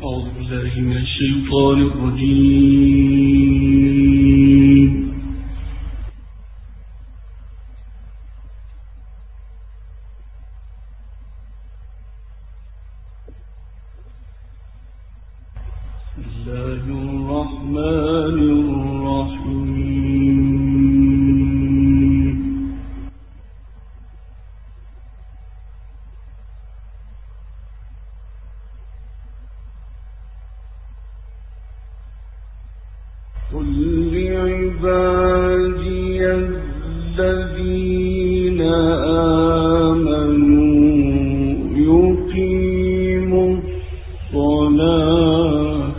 أعوذ بالله من الشيطان الرجيم. بسم الله الرحمن الرحيم. قل لعبادي الذين آمنوا يقيموا الصلاة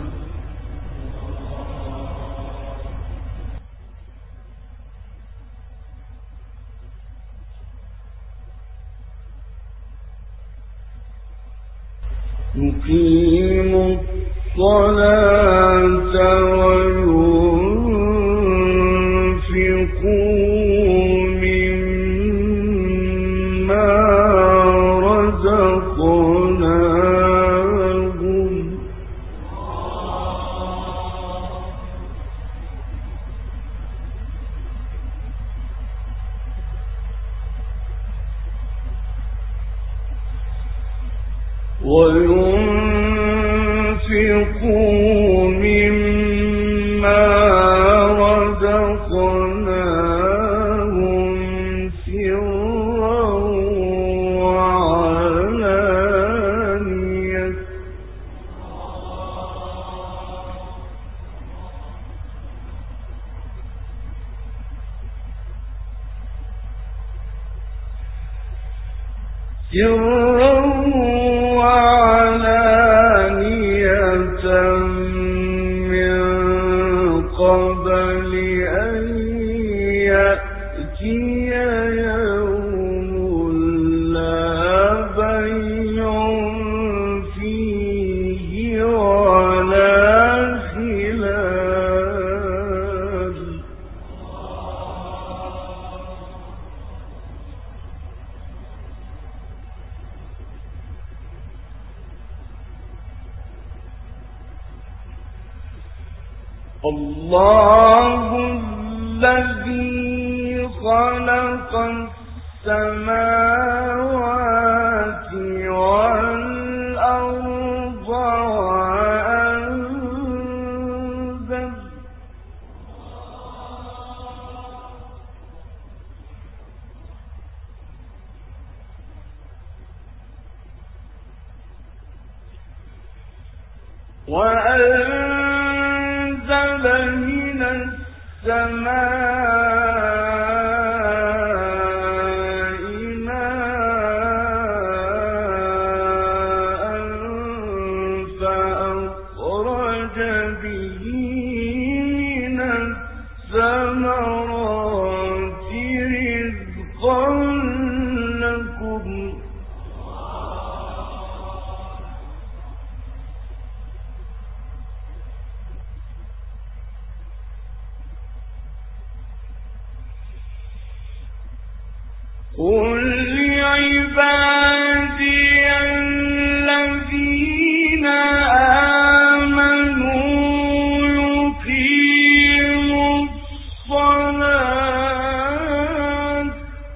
وينفقوا مما رزقناهم سرا وعلانية من قبل أن يأتي يوم لا بيع فيه ولا خلال الله الذي خلق السماوات والأرض وأنزل من السماء ماء فأخرج به من الثمرات رزقا لكم قل لعبادي الذين آمنوا يقيموا الصلاة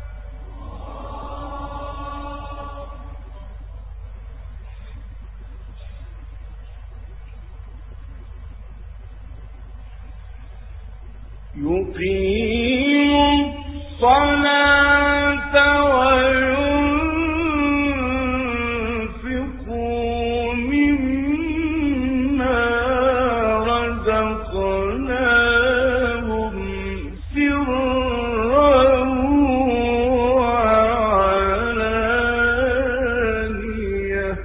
وينفقوا مما رزقناهم سرا وعلانية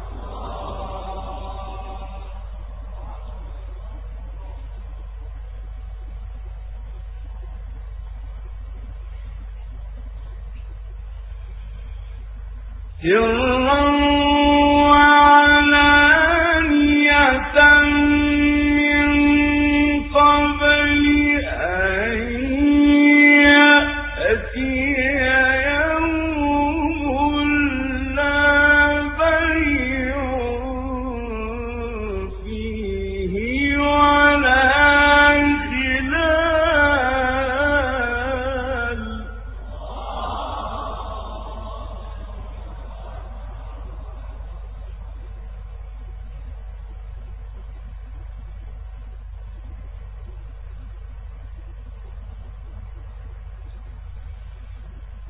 سرا وعلانية من قبل أن يأتي يوم لا بيع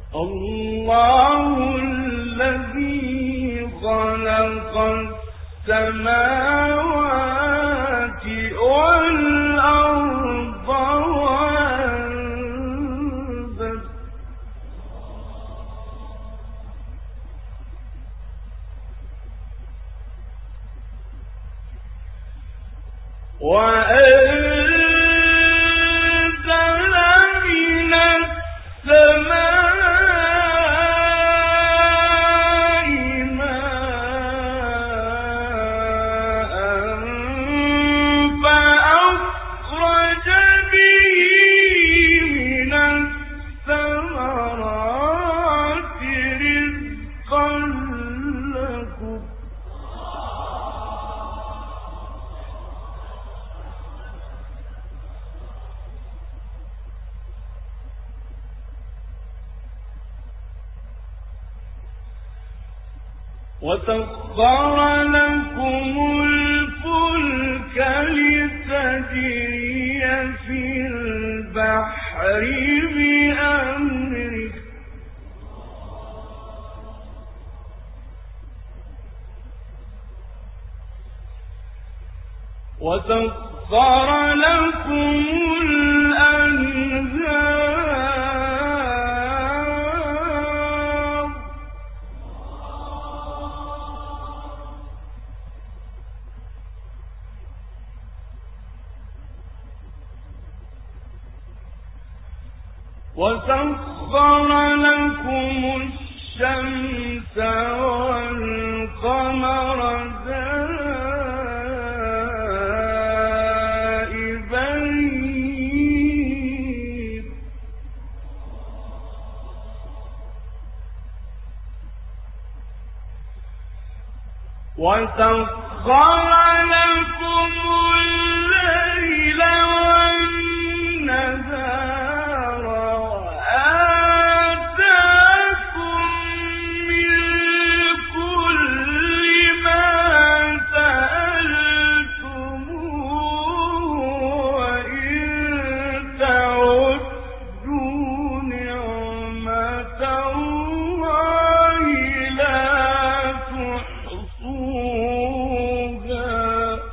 الله الذي خلق السماوات والأرض وأنزل من السماء ماء فأخرج به من الثمرات رزقا لكم وسخر لكم الفلك لتجري في البحر بأمره وسخر لكم الأنهار وسخر لكم الشمس والقمر دائبين وسخر لكم الليل والنهار وآتاكم من كل ما سألتموه وإن تعدوا نعمة الله لا تحصوها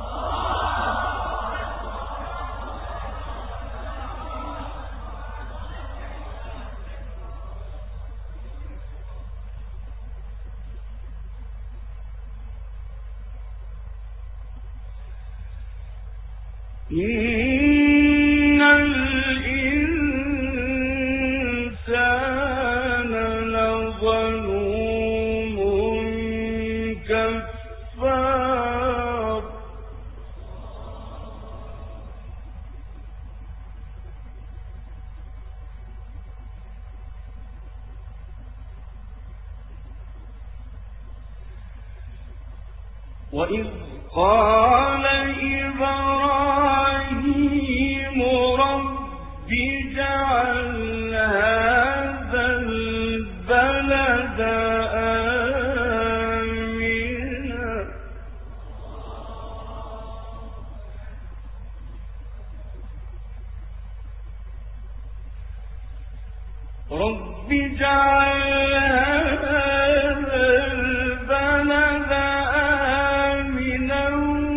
إن الإنسان لظلوم كفار وإذ قال إبراهيم رب اجعل هذا البلد آمنا رب اجعل هذا البلد آمنا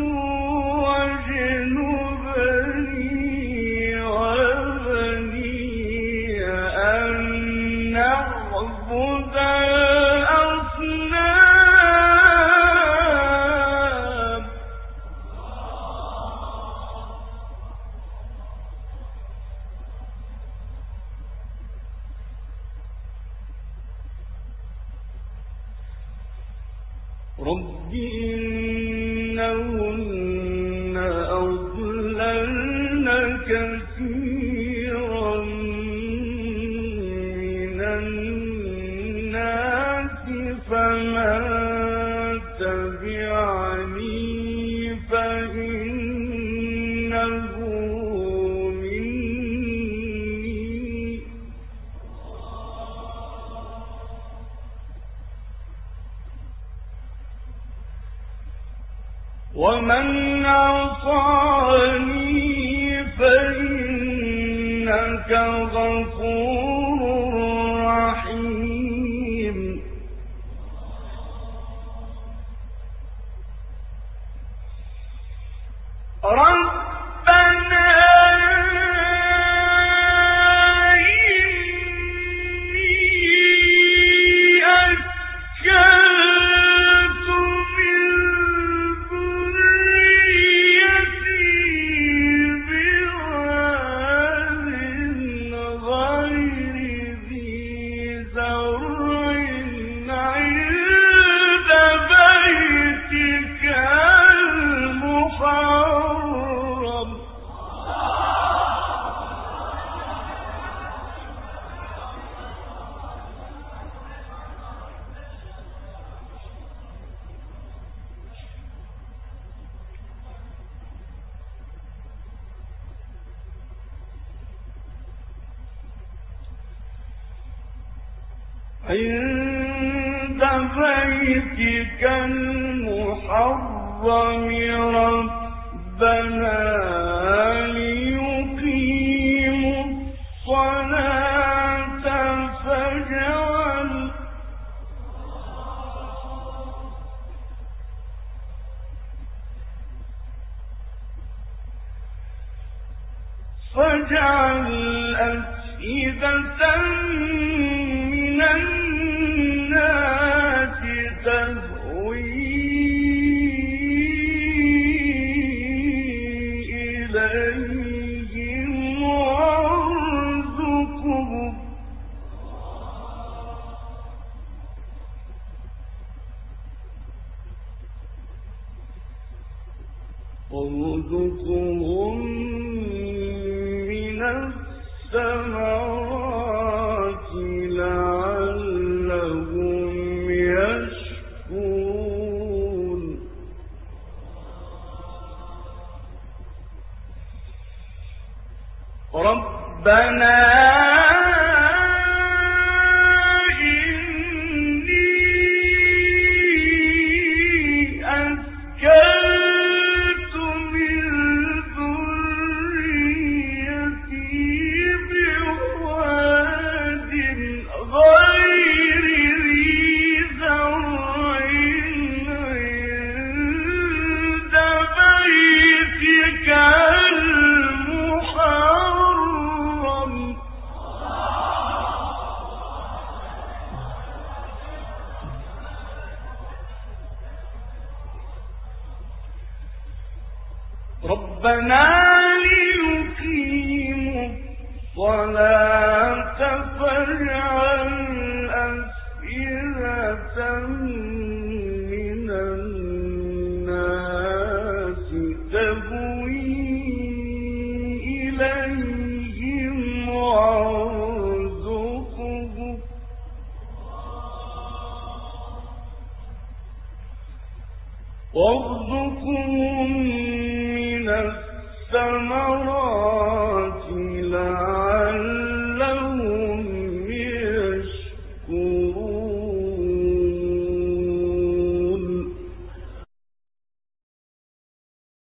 واجنبني وبني أن نعبد الأصنام رب إنهن أضللن كثيرا من الناس فمن تبعني فإنه مني ومن عصاني فإنك غفور عند بيتك المحرم ربنا ليقيموا الصلاة فاجعل أفئدة من الناس تهوي إليهم وارزقهم من الثمرات لعلهم يشكرون ربنا ليقيموا الصلاة فاجعل أفئدة من الناس تهوي إليهم وارزقهم من الثمرات